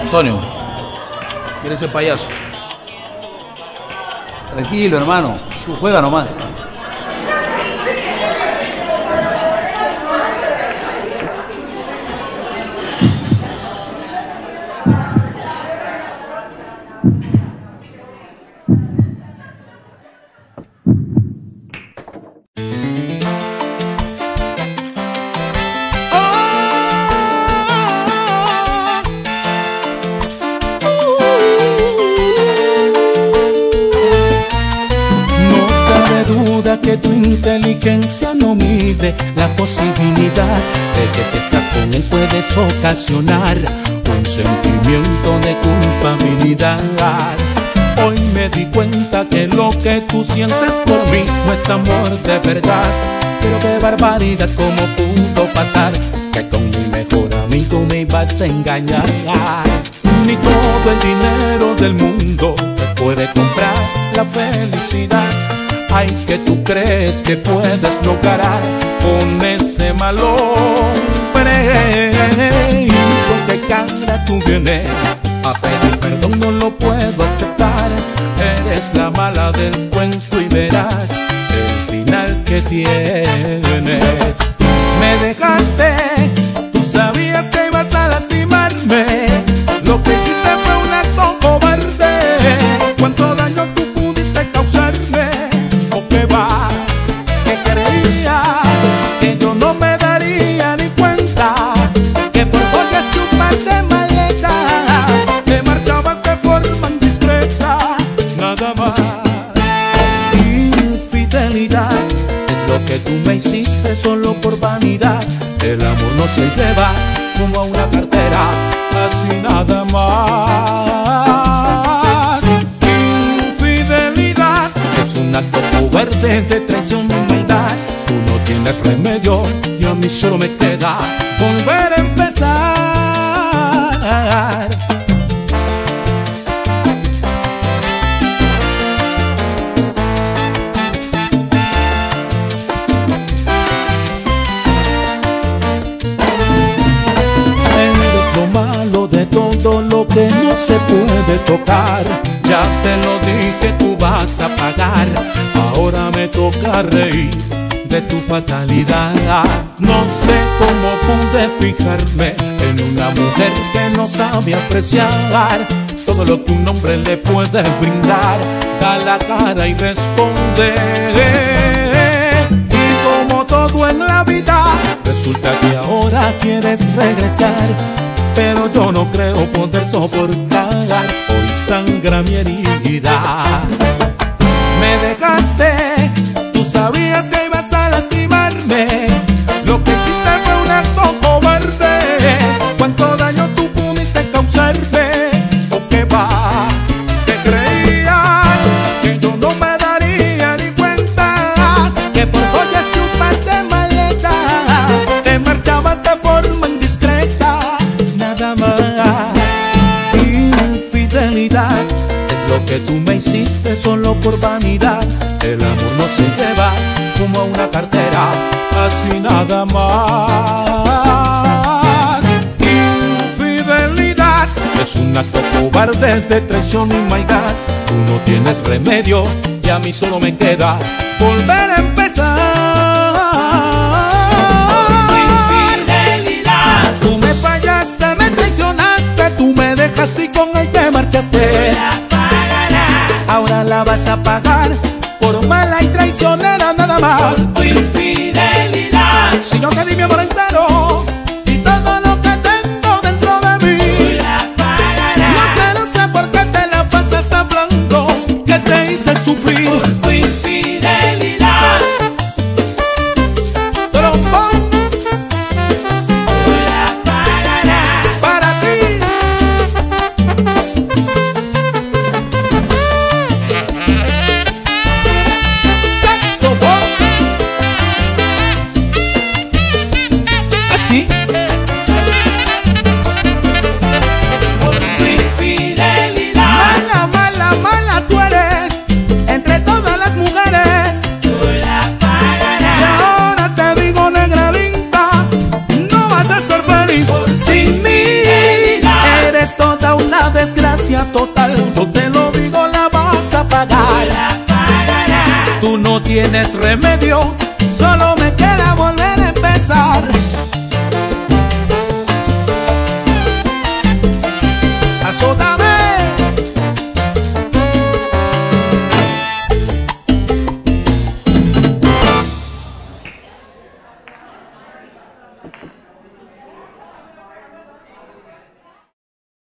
Antonio, ¿quieres ser payaso? Tranquilo, hermano. Tú juega nomás. Que tu inteligencia no mide la posibilidad de que si estás con él puedes ocasionar un sentimiento de culpabilidad. Hoy me di cuenta que lo que tú sientes por mí no es amor de verdad. Pero qué barbaridad, cómo pudo pasar que con mi mejor amigo me ibas a engañar. Ni todo el dinero del mundo te puede comprar la felicidad. Ay, que tú crees que puedes lograr con ese mal hombre. ¿Y con qué cara tú vienes a pedir perdón? No lo puedo aceptar. Eres la mala del cuento y verás el final que tienes. Me dejaste, tú sabías que ibas a lastimarme. Lo que hiciste fue un acto cobarde. ¿Cuánto daño tú pudiste causarme? Que creías que yo no me daría ni cuenta, que por joyas y un par de maletas te marchabas de forma indiscreta, nada más. Infidelidad es lo que tú me hiciste solo por vanidad. El amor no se lleva como a una cartera, así nada más. Infidelidad es un acto cobarde de traición y maldad. Tú no tienes remedio y a mí solo me queda volver a empezar. Eres lo malo de todo lo que no se puede tocar. Ya te lo dije, tú vas a pagar. Ahora me toca reír de tu fatalidad. No sé cómo pude fijarme en una mujer que no sabe apreciar todo lo que un hombre le puede brindar. Da la cara y responde. Y como todo en la vida, resulta que ahora quieres regresar. Pero yo no creo poder soportar. Hoy sangra mi herida. Me dejaste, tú sabías que ibas a lastimarme. Lo que hiciste fue un acto cobarde. ¿Cuánto daño tú pudiste causarme? ¿O qué va? ¿Te creías que yo no me daría ni cuenta? Que por joyas y un par de maletas te marchabas de forma indiscreta, nada más. Infidelidad es lo que tú me hiciste solo por vanidad. El amor no se lleva como a una cartera, así nada más. Infidelidad es un acto cobarde de traición y maldad. Tú no tienes remedio y a mí solo me queda volver a empezar. Infidelidad. Tú me fallaste, me traicionaste, tú me dejaste y con él te marchaste. Ahora la vas a pagar por mala y traicionera nada más. Por tu infidelidad. Si yo te di mi amor entero y todo lo que tengo dentro de mí, tú la pagarás. No sé por qué te la pasas hablando que te hice sufrir. Por tu infidelidad. Trombón. Tú la pagarás. Para ti. Yo te lo digo, la vas a pagar. La pagarás. Tú no tienes remedio, solo me queda volver a empezar.